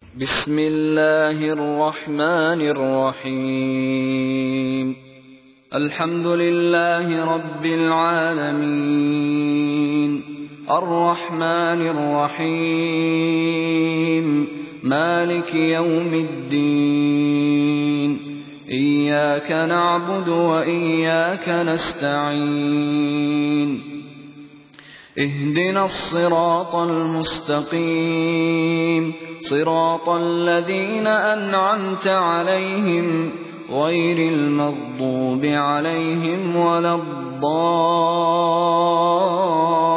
بسم الله الرحمن الرحيم. الحمد لله رب العالمين، الرحمن الرحيم، مالك يوم الدين، إياك نعبد وإياك نستعين، اهدنا الصراط المستقيم، صراط الذين أنعمت عليهم غير المغضوب عليهم ولا الضالين.